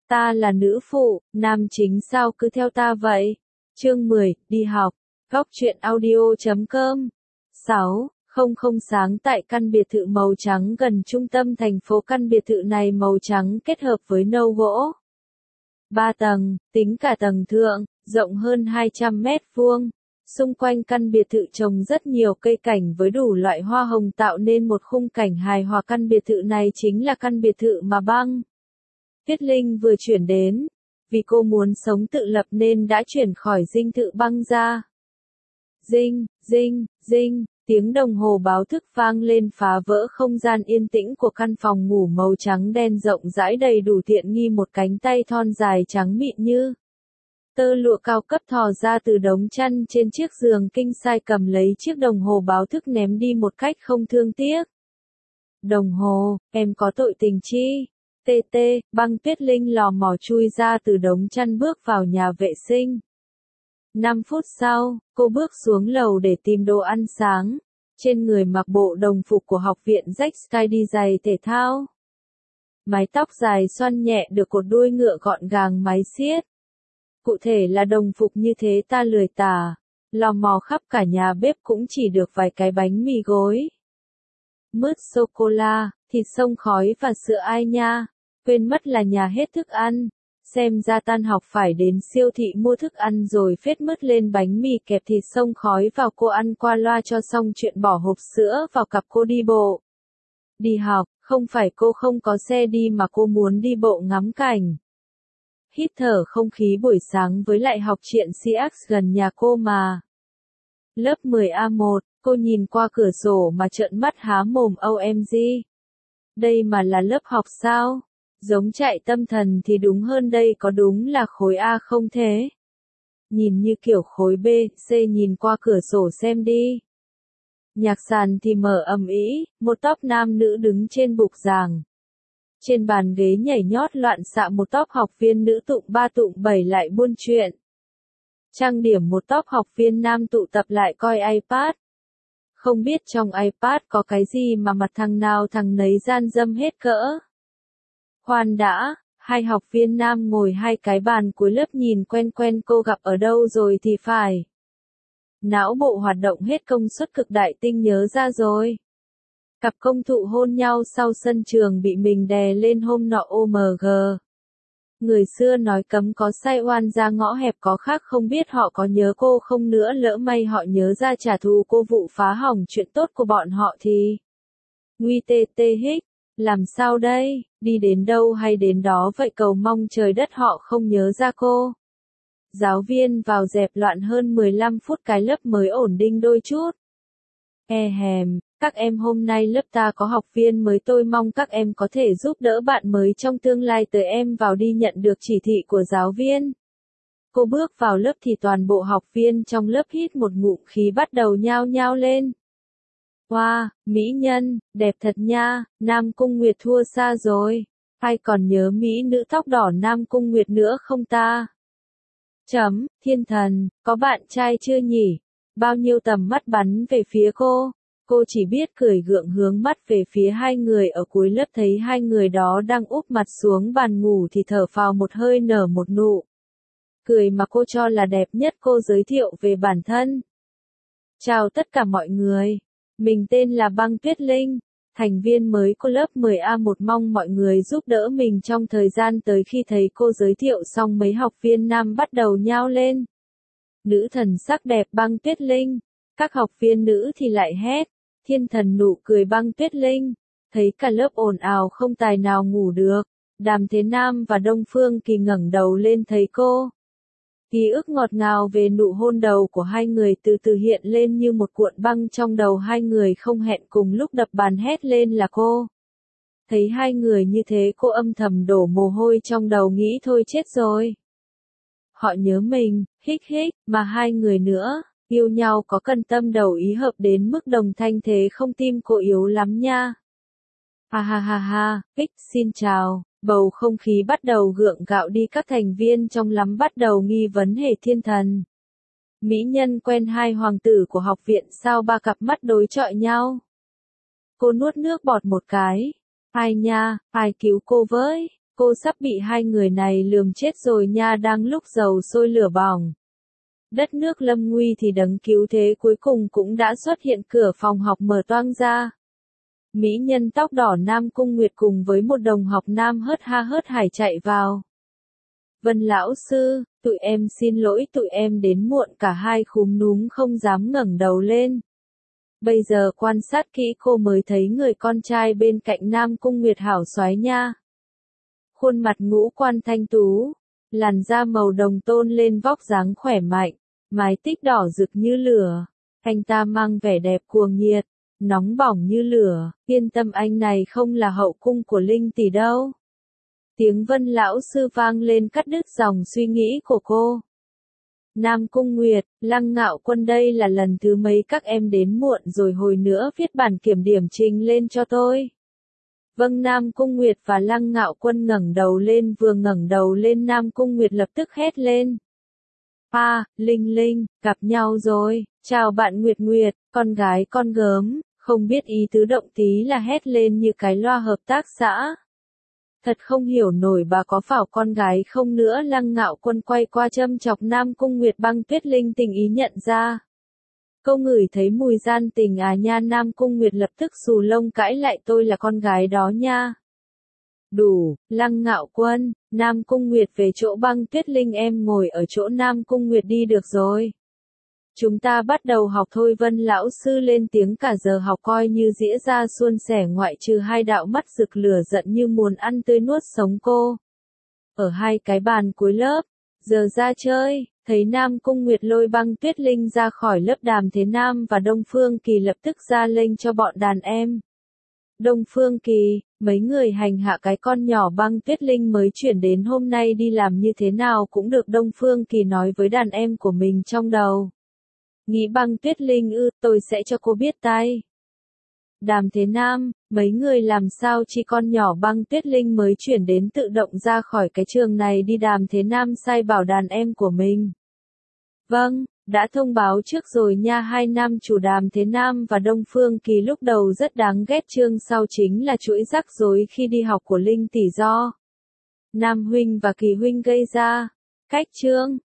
Ta là nữ phụ, nam chính sao cứ theo ta vậy? Chương 10, đi học. Góc truyện audio.com 6. Không sáng tại căn biệt thự màu trắng gần trung tâm thành phố. Căn biệt thự này màu trắng kết hợp với nâu gỗ. 3 tầng, tính cả tầng thượng, rộng hơn 200 mét vuông. Xung quanh căn biệt thự trồng rất nhiều cây cảnh với đủ loại hoa hồng tạo nên một khung cảnh hài hòa. Căn biệt thự này chính là căn biệt thự mà Băng Tuyết Linh vừa chuyển đến. Vì cô muốn sống tự lập nên đã chuyển khỏi dinh thự Băng ra. Dinh, dinh, dinh, tiếng đồng hồ báo thức vang lên phá vỡ không gian yên tĩnh của căn phòng ngủ màu trắng đen rộng rãi đầy đủ tiện nghi. Một cánh tay thon dài trắng mịn như tơ lụa cao cấp thò ra từ đống chăn trên chiếc giường king size, cầm lấy chiếc đồng hồ báo thức ném đi một cách không thương tiếc. Đồng hồ, em có tội tình chi? TT, Băng Tuyết Linh lò mò chui ra từ đống chăn bước vào nhà vệ sinh. 5 phút sau, cô bước xuống lầu để tìm đồ ăn sáng. Trên người mặc bộ đồng phục của học viện rách sky đi giày thể thao. Mái tóc dài xoăn nhẹ được cột đuôi ngựa gọn gàng mái xiết. Cụ thể là đồng phục như thế ta lười tả. Lò mò khắp cả nhà bếp cũng chỉ được vài cái bánh mì gối. Mứt sô-cô-la, thịt xông khói và sữa ai nha. Quên mất là nhà hết thức ăn. Xem ra tan học phải đến siêu thị mua thức ăn rồi phết mứt lên bánh mì kẹp thịt xông khói vào. Cô ăn qua loa cho xong chuyện, bỏ hộp sữa vào cặp cô đi bộ. Đi học, không phải cô không có xe đi mà cô muốn đi bộ ngắm cảnh. Hít thở không khí buổi sáng với lại học triện CX gần nhà cô mà. Lớp 10A1, cô nhìn qua cửa sổ mà trợn mắt há mồm. OMG. Đây mà là lớp học sao? Giống chạy tâm thần thì đúng hơn, đây có đúng là khối A không thế? Nhìn như kiểu khối B, C. Nhìn qua cửa sổ xem đi. Nhạc sàn thì mở ầm ĩ, một tốp nam nữ đứng trên bục giảng. Trên bàn ghế nhảy nhót loạn xạ một tốp học viên nữ tụng 3 tụng 7 lại buôn chuyện. Trang điểm một tốp học viên nam tụ tập lại coi iPad. Không biết trong iPad có cái gì mà mặt thằng nào thằng nấy gian dâm hết cỡ. Khoan đã, hai học viên nam ngồi hai cái bàn cuối lớp nhìn quen quen, cô gặp ở đâu rồi thì phải. Não bộ hoạt động hết công suất cực đại, tinh nhớ ra rồi. Cặp công thụ hôn nhau sau sân trường bị mình đè lên hôm nọ. OMG. Người xưa nói cấm có sai, oan ra ngõ hẹp có khác. Không biết họ có nhớ cô không nữa, lỡ may họ nhớ ra trả thù cô vụ phá hỏng chuyện tốt của bọn họ thì. Nguy tê tê hích. Làm sao đây, đi đến đâu hay đến đó vậy, cầu mong trời đất họ không nhớ ra cô. Giáo viên vào dẹp loạn hơn 15 phút, cái lớp mới ổn định đôi chút. Các em, hôm nay lớp ta có học viên mới, tôi mong các em có thể giúp đỡ bạn mới trong tương lai tới. Em vào đi, nhận được chỉ thị của giáo viên. Cô bước vào lớp thì toàn bộ học viên trong lớp hít một ngụm khí, bắt đầu nhao nhao lên. Wow, mỹ nhân, đẹp thật nha, Nam Cung Nguyệt thua xa rồi. Ai còn nhớ mỹ nữ tóc đỏ Nam Cung Nguyệt nữa không ta? Thiên thần, có bạn trai chưa nhỉ? Bao nhiêu tầm mắt bắn về phía cô. Cô chỉ biết cười gượng hướng mắt về phía hai người ở cuối lớp, thấy hai người đó đang úp mặt xuống bàn ngủ thì thở phào một hơi, nở một nụ cười mà cô cho là đẹp nhất. Cô giới thiệu về bản thân. Chào tất cả mọi người. Mình tên là Băng Tuyết Linh, thành viên mới của lớp 10A1, mong mọi người giúp đỡ mình trong thời gian tới. Khi thấy cô giới thiệu xong, mấy học viên nam bắt đầu nhao lên. Nữ thần sắc đẹp Băng Tuyết Linh. Các học viên nữ thì lại hét. Thiên thần nụ cười Băng Tuyết Linh. Thấy cả lớp ồn ào không tài nào ngủ được. Đàm Thế Nam và Đông Phương Kỳ ngẩng đầu lên thấy cô. Ký ức ngọt ngào về nụ hôn đầu của hai người từ từ hiện lên như một cuộn băng trong đầu hai người, không hẹn cùng lúc đập bàn hét lên là cô. Thấy hai người như thế, cô âm thầm đổ mồ hôi trong đầu, nghĩ thôi chết rồi. Họ nhớ mình, hích hích, mà hai người nữa, yêu nhau có cần tâm đầu ý hợp đến mức đồng thanh thế không, tim cô yếu lắm nha. Ha ha ha ha, xin chào. Bầu không khí bắt đầu gượng gạo đi, các thành viên trong lắm bắt đầu nghi vấn Hề Thiên Thần. Mỹ nhân quen hai hoàng tử của học viện sao, ba cặp mắt đối chọi nhau. Cô nuốt nước bọt một cái. Ai nha, ai cứu cô với, cô sắp bị hai người này lườm chết rồi nha. Đang lúc dầu sôi lửa bỏng, đất nước lâm nguy thì đấng cứu thế cuối cùng cũng đã xuất hiện. Cửa phòng học mở toang ra. Mỹ nhân tóc đỏ Nam Cung Nguyệt cùng với một đồng học nam hớt ha hớt hải chạy vào. Vân lão sư, tụi em xin lỗi, tụi em đến muộn. Cả hai khúm núm không dám ngẩng đầu lên. Bây giờ quan sát kỹ cô mới thấy người con trai bên cạnh Nam Cung Nguyệt hảo soái nha. Khuôn mặt ngũ quan thanh tú, làn da màu đồng tôn lên vóc dáng khỏe mạnh, mái tóc đỏ rực như lửa. Anh ta mang vẻ đẹp cuồng nhiệt, nóng bỏng như lửa. Yên tâm, anh này không là hậu cung của Linh tỷ đâu. Tiếng Vân lão sư vang lên cắt đứt dòng suy nghĩ của cô. Nam Cung Nguyệt, Lăng Ngạo Quân, đây là lần thứ mấy các em đến muộn rồi, hồi nữa viết bản kiểm điểm trình lên cho tôi. Vâng. Nam Cung Nguyệt và Lăng Ngạo Quân ngẩng đầu lên, vừa ngẩng đầu lên Nam Cung Nguyệt lập tức hét lên. Linh Linh, gặp nhau rồi, chào bạn Nguyệt Nguyệt, con gái con gớm, không biết ý tứ động tí là hét lên như cái loa hợp tác xã. Thật không hiểu nổi, bà có phảo con gái không nữa. Lăng Ngạo Quân quay qua châm chọc Nam Cung Nguyệt. Băng Tuyết Linh tình ý nhận ra. Cô ngửi thấy mùi gian tình à nha. Nam Cung Nguyệt lập tức xù lông cãi lại, tôi là con gái đó nha. Đủ. Lăng Ngạo Quân, Nam Cung Nguyệt về chỗ Băng Tuyết Linh, em ngồi ở chỗ Nam Cung Nguyệt đi được rồi. Chúng ta bắt đầu học thôi. Vân lão sư lên tiếng. Cả giờ học coi như dĩa ra suôn sẻ, ngoại trừ hai đạo mắt rực lửa giận như muốn ăn tươi nuốt sống cô. Ở hai cái bàn cuối lớp, giờ ra chơi, thấy Nam Cung Nguyệt lôi Băng Tuyết Linh ra khỏi lớp. Đàm Thế Nam và Đông Phương Kỳ lập tức ra lệnh cho bọn đàn em. Đông Phương Kỳ, mấy người hành hạ cái con nhỏ Băng Tuyết Linh mới chuyển đến hôm nay đi làm như thế nào cũng được. Đông Phương Kỳ nói với đàn em của mình trong đầu. Nghĩ Băng Tuyết Linh ư, tôi sẽ cho cô biết tay. Đàm Thế Nam, mấy người làm sao chỉ con nhỏ Băng Tuyết Linh mới chuyển đến tự động ra khỏi cái trường này đi. Đàm Thế Nam sai bảo đàn em của mình. Vâng, đã thông báo trước rồi nha. Hai nam chủ Đàm Thế Nam và Đông Phương Kỳ lúc đầu rất đáng ghét, chương sau chính là chuỗi rắc rối khi đi học của Linh tỷ do Nam huynh và Kỳ huynh gây ra. Cách chương